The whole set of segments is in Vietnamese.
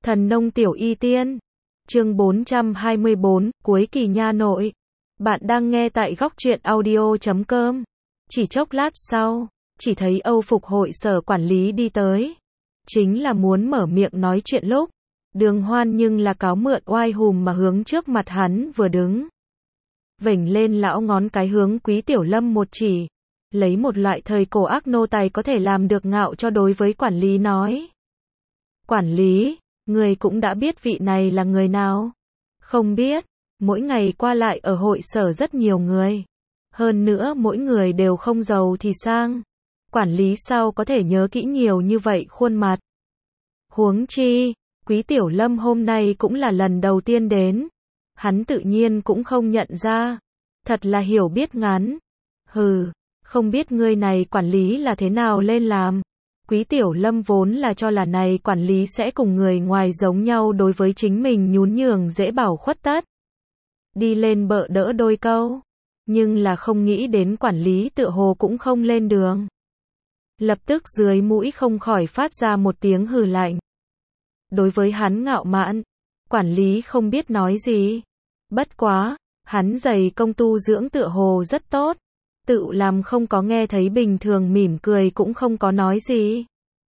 Thần nông tiểu y tiên. Chương 424, cuối kỳ nha nội. Bạn đang nghe tại góc truyện audio.com. Chỉ chốc lát sau, chỉ thấy Âu Phục hội sở quản lý đi tới. Chính là muốn mở miệng nói chuyện lúc. Đường Hoan nhưng là cáo mượn oai hùm mà hướng trước mặt hắn vừa đứng. Vểnh lên lão ngón cái hướng Quý Tiểu Lâm một chỉ. Lấy một loại thời cổ ác nô tài có thể làm được ngạo cho đối với quản lý nói. Quản lý, người cũng đã biết vị này là người nào? Không biết, mỗi ngày qua lại ở hội sở rất nhiều người. Hơn nữa mỗi người đều không giàu thì sang. Quản lý sao có thể nhớ kỹ nhiều như vậy khuôn mặt? Huống chi, Quý Tiểu Lâm hôm nay cũng là lần đầu tiên đến. Hắn tự nhiên cũng không nhận ra. Thật là hiểu biết ngắn. Hừ, không biết ngươi này quản lý là thế nào lên làm. Quý Tiểu Lâm vốn là cho là này quản lý sẽ cùng người ngoài giống nhau đối với chính mình nhún nhường dễ bảo khuất tất. Đi lên bợ đỡ đôi câu. Nhưng là không nghĩ đến quản lý tựa hồ cũng không lên đường. Lập tức dưới mũi không khỏi phát ra một tiếng hừ lạnh. Đối với hắn ngạo mạn, quản lý không biết nói gì. Bất quá, hắn dày công tu dưỡng tựa hồ rất tốt. Tự làm không có nghe thấy bình thường mỉm cười cũng không có nói gì.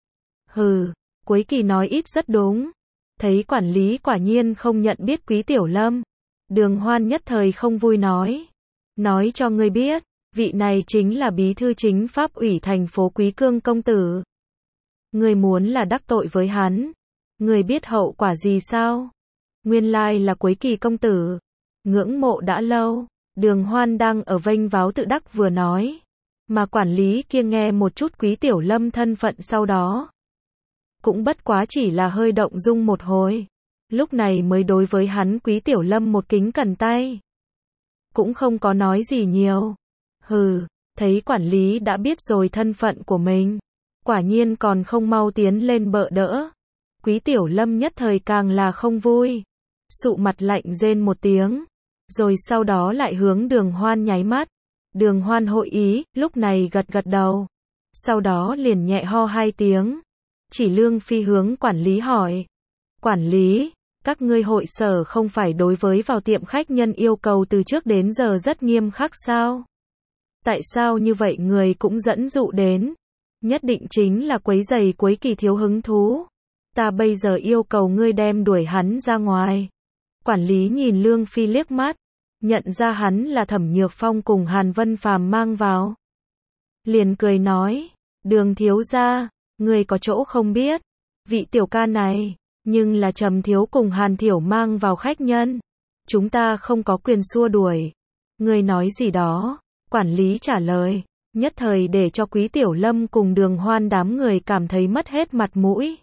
Hừ, Cuối Kỳ nói ít rất đúng. Thấy quản lý quả nhiên không nhận biết Quý Tiểu Lâm. Đường Hoan nhất thời không vui nói. Nói cho ngươi biết, vị này chính là bí thư chính pháp ủy thành phố Quý Cương công tử. Ngươi muốn là đắc tội với hắn. Ngươi biết hậu quả gì sao? Nguyên lai là Cuối Kỳ công tử. Ngưỡng mộ đã lâu. Đường Hoan đang ở vênh váo tự đắc vừa nói. Mà quản lý kia nghe một chút Quý Tiểu Lâm thân phận sau đó. Cũng bất quá chỉ là hơi động dung một hồi. Lúc này mới đối với hắn Quý Tiểu Lâm một kính cẩn tay. Cũng không có nói gì nhiều. Hừ, thấy quản lý đã biết rồi thân phận của mình. Quả nhiên còn không mau tiến lên bợ đỡ. Quý Tiểu Lâm nhất thời càng là không vui. Sụ mặt lạnh rên một tiếng. Rồi sau đó lại hướng Đường Hoan nháy mắt. Đường Hoan hội ý, lúc này gật gật đầu. Sau đó liền nhẹ ho hai tiếng. Chỉ Lương Phi hướng quản lý hỏi. Quản lý, các ngươi hội sở không phải đối với vào tiệm khách nhân yêu cầu từ trước đến giờ rất nghiêm khắc sao? Tại sao như vậy người cũng dẫn dụ đến? Nhất định chính là quấy rầy Cuối Kỳ thiếu hứng thú. Ta bây giờ yêu cầu ngươi đem đuổi hắn ra ngoài. Quản lý nhìn Lương Phi liếc mắt. Nhận ra hắn là Thẩm Nhược Phong cùng Hàn Vân Phàm mang vào. Liền cười nói. Đường thiếu gia, ngươi có chỗ không biết. Vị tiểu ca này, nhưng là Trầm thiếu cùng Hàn Thiểu mang vào khách nhân. Chúng ta không có quyền xua đuổi. Ngươi nói gì đó? Quản lý trả lời. Nhất thời để cho Quý Tiểu Lâm cùng Đường Hoan đám người cảm thấy mất hết mặt mũi.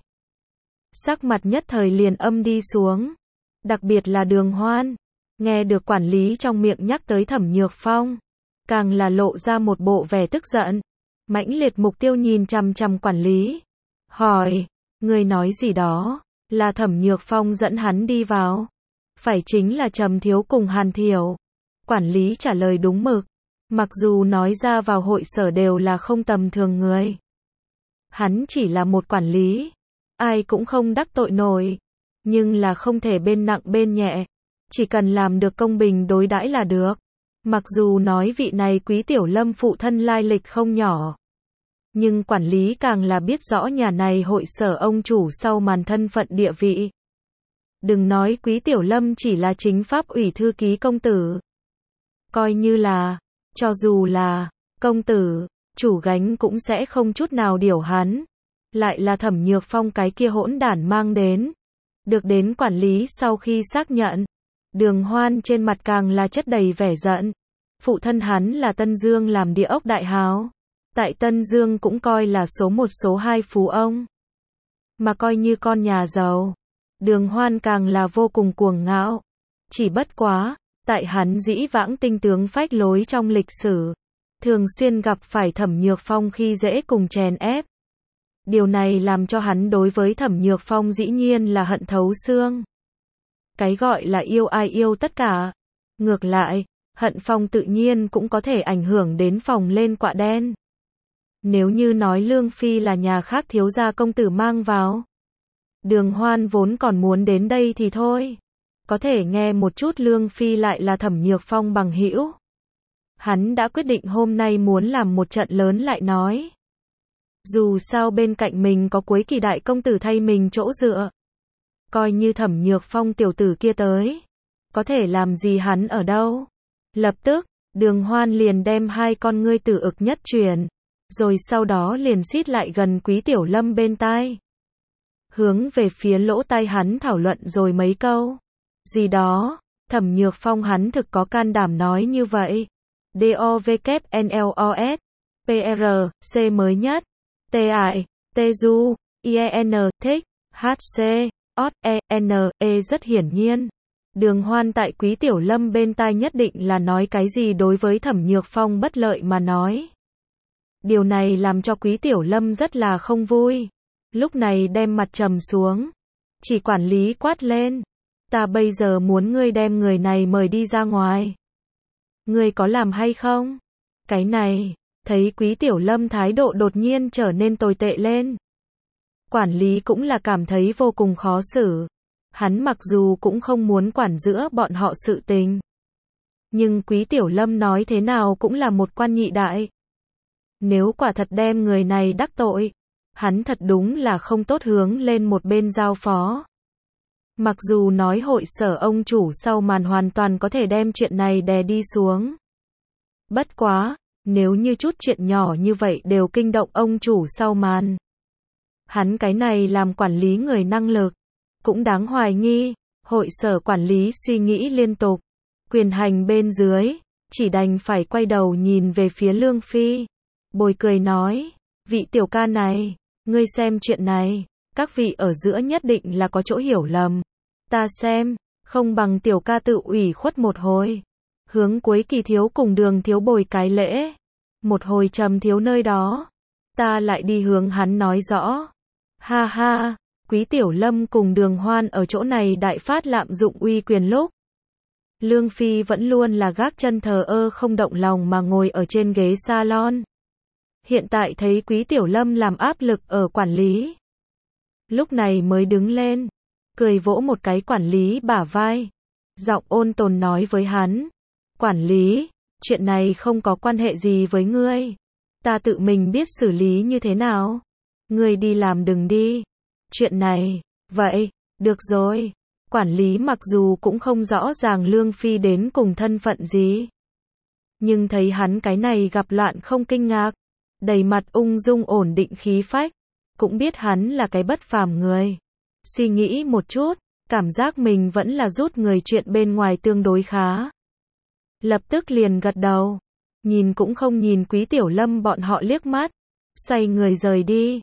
Sắc mặt nhất thời liền âm đi xuống. Đặc biệt là Đường Hoan. Nghe được quản lý trong miệng nhắc tới Thẩm Nhược Phong. Càng là lộ ra một bộ vẻ tức giận. Mãnh liệt mục tiêu nhìn chằm chằm quản lý. Hỏi, người nói gì đó? Là Thẩm Nhược Phong dẫn hắn đi vào. Phải chính là Trầm thiếu cùng Hàn Thiểu. Quản lý trả lời đúng mực. Mặc dù nói ra vào hội sở đều là không tầm thường người. Hắn chỉ là một quản lý. Ai cũng không đắc tội nổi. Nhưng là không thể bên nặng bên nhẹ. Chỉ cần làm được công bình đối đãi là được. Mặc dù nói vị này Quý Tiểu Lâm phụ thân lai lịch không nhỏ. Nhưng quản lý càng là biết rõ nhà này hội sở ông chủ sau màn thân phận địa vị. Đừng nói Quý Tiểu Lâm chỉ là chính pháp ủy thư ký công tử. Coi như là, cho dù là công tử, chủ gánh cũng sẽ không chút nào điều hắn. Lại là Thẩm Nhược Phong cái kia hỗn đản mang đến. Được đến quản lý sau khi xác nhận. Đường Hoan trên mặt càng là chất đầy vẻ giận. Phụ thân hắn là Tân Dương làm địa ốc đại hào. Tại Tân Dương cũng coi là số 1 số 2 phú ông. Mà coi như con nhà giàu. Đường Hoan càng là vô cùng cuồng ngạo. Chỉ bất quá, tại hắn dĩ vãng tinh tướng phách lối trong lịch sử. Thường xuyên gặp phải Thẩm Nhược Phong khi dễ cùng chèn ép. Điều này làm cho hắn đối với Thẩm Nhược Phong dĩ nhiên là hận thấu xương. Cái gọi là yêu ai yêu tất cả. Ngược lại, hận Phong tự nhiên cũng có thể ảnh hưởng đến phòng lên quạ đen. Nếu như nói Lương Phi là nhà khác thiếu gia công tử mang vào. Đường Hoan vốn còn muốn đến đây thì thôi. Có thể nghe một chút Lương Phi lại là Thẩm Nhược Phong bằng hữu. Hắn đã quyết định hôm nay muốn làm một trận lớn lại nói. Dù sao bên cạnh mình có Quế Kỳ đại công tử thay mình chỗ dựa. Coi như Thẩm Nhược Phong tiểu tử kia tới. Có thể làm gì hắn ở đâu. Lập tức, Đường Hoan liền đem hai con ngươi tử ực nhất truyền. Rồi sau đó liền xít lại gần Quý Tiểu Lâm bên tai. Hướng về phía lỗ tai hắn thảo luận rồi mấy câu. Gì đó, Thẩm Nhược Phong hắn thực có can đảm nói như vậy. DOVKNLOS, PR, C mới nhất, TI, TU, IEN, thích, HC, OT, EN, E rất hiển nhiên. Đường Hoan tại Quý Tiểu Lâm bên tai nhất định là nói cái gì đối với Thẩm Nhược Phong bất lợi mà nói. Điều này làm cho Quý Tiểu Lâm rất là không vui. Lúc này đem mặt trầm xuống. Chỉ quản lý quát lên. Ta bây giờ muốn ngươi đem người này mời đi ra ngoài. Ngươi có làm hay không? Cái này, thấy Quý Tiểu Lâm thái độ đột nhiên trở nên tồi tệ lên. Quản lý cũng là cảm thấy vô cùng khó xử. Hắn mặc dù cũng không muốn quản giữa bọn họ sự tình. Nhưng Quý Tiểu Lâm nói thế nào cũng là một quan nhị đại. Nếu quả thật đem người này đắc tội, hắn thật đúng là không tốt hướng lên một bên giao phó. Mặc dù nói hội sở ông chủ sau màn hoàn toàn có thể đem chuyện này đè đi xuống. Bất quá, nếu như chút chuyện nhỏ như vậy đều kinh động ông chủ sau màn. Hắn cái này làm quản lý người năng lực, cũng đáng hoài nghi. Hội sở quản lý suy nghĩ liên tục. Quyền hành bên dưới, chỉ đành phải quay đầu nhìn về phía Lương Phi. Bồi cười nói, vị tiểu ca này, ngươi xem chuyện này, các vị ở giữa nhất định là có chỗ hiểu lầm. Ta xem, không bằng tiểu ca tự ủy khuất một hồi. Hướng Quế Kỳ thiếu cùng Đường thiếu bồi cái lễ. Một hồi Trầm thiếu nơi đó. Ta lại đi hướng hắn nói rõ. Ha ha, Quý Tiểu Lâm cùng Đường Hoan ở chỗ này đại phát lạm dụng uy quyền lúc. Lương Phi vẫn luôn là gác chân thờ ơ không động lòng mà ngồi ở trên ghế salon. Hiện tại thấy Quý Tiểu Lâm làm áp lực ở quản lý. Lúc này mới đứng lên, cười vỗ một cái quản lý bả vai. Giọng ôn tồn nói với hắn. Quản lý, chuyện này không có quan hệ gì với ngươi. Ta tự mình biết xử lý như thế nào. Ngươi đi làm đừng đi. Chuyện này, vậy, được rồi. Quản lý mặc dù cũng không rõ ràng Lương Phi đến cùng thân phận gì. Nhưng thấy hắn cái này gặp loạn không kinh ngạc. Đầy mặt ung dung ổn định khí phách. Cũng biết hắn là cái bất phàm người. Suy nghĩ một chút, cảm giác mình vẫn là rút người chuyện bên ngoài tương đối khá. Lập tức liền gật đầu. Nhìn cũng không nhìn Quý Tiểu Lâm bọn họ liếc mắt. Xoay người rời đi.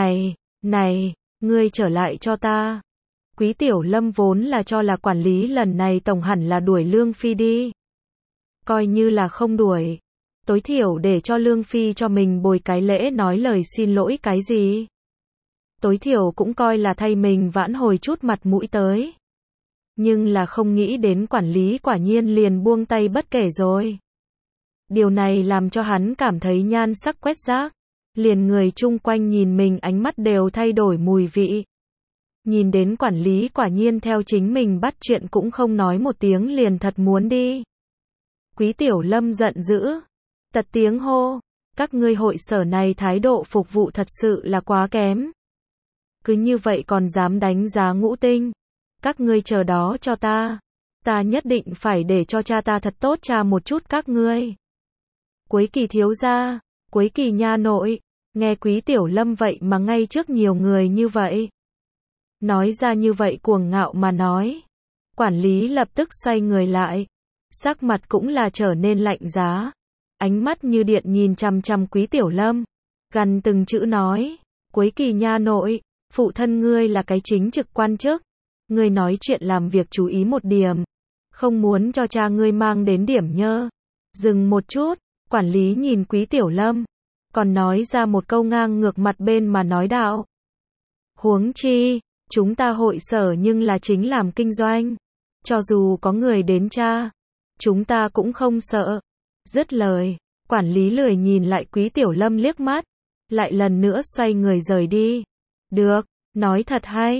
Này, ngươi trở lại cho ta. Quý Tiểu Lâm vốn là cho là quản lý lần này tổng hẳn là đuổi Lương Phi đi. Coi như là không đuổi. Tối thiểu để cho Lương Phi cho mình bồi cái lễ nói lời xin lỗi cái gì. Tối thiểu cũng coi là thay mình vãn hồi chút mặt mũi tới. Nhưng là không nghĩ đến quản lý quả nhiên liền buông tay bất kể rồi. Điều này làm cho hắn cảm thấy nhan sắc quét rác. Liền người chung quanh nhìn mình ánh mắt đều thay đổi mùi vị. Nhìn đến quản lý quả nhiên theo chính mình bắt chuyện cũng không nói một tiếng liền thật muốn đi. Quý Tiểu Lâm giận dữ. Tật tiếng hô. Các ngươi hội sở này thái độ phục vụ thật sự là quá kém. Cứ như vậy còn dám đánh giá Ngũ Tinh. Các ngươi chờ đó cho ta. Ta nhất định phải để cho cha ta thật tốt tra một chút các ngươi. Quế Kỳ thiếu gia, Quế Kỳ nha nội, nghe Quý Tiểu Lâm vậy mà ngay trước nhiều người như vậy. Nói ra như vậy cuồng ngạo mà nói. Quản lý lập tức xoay người lại. Sắc mặt cũng là trở nên lạnh giá. Ánh mắt như điện nhìn chằm chằm Quý Tiểu Lâm. Gằn từng chữ nói. Quế Kỳ nha nội, phụ thân ngươi là cái chính trực quan chức. Ngươi nói chuyện làm việc chú ý một điểm. Không muốn cho cha ngươi mang đến điểm nhơ. Dừng một chút, quản lý nhìn Quý Tiểu Lâm. Còn nói ra một câu ngang ngược mặt bên mà nói đạo. Huống chi, chúng ta hội sở nhưng là chính làm kinh doanh. Cho dù có người đến tra, chúng ta cũng không sợ. Dứt lời, quản lý lười nhìn lại Quý Tiểu Lâm liếc mắt. Lại lần nữa xoay người rời đi. Được, nói thật hay.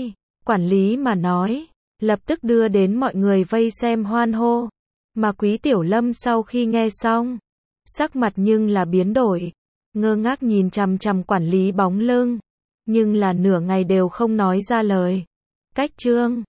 Quản lý mà nói, lập tức đưa đến mọi người vây xem hoan hô. Mà Quý Tiểu Lâm sau khi nghe xong, sắc mặt nhưng là biến đổi, ngơ ngác nhìn chằm chằm quản lý bóng lưng, nhưng là nửa ngày đều không nói ra lời. Cách Trương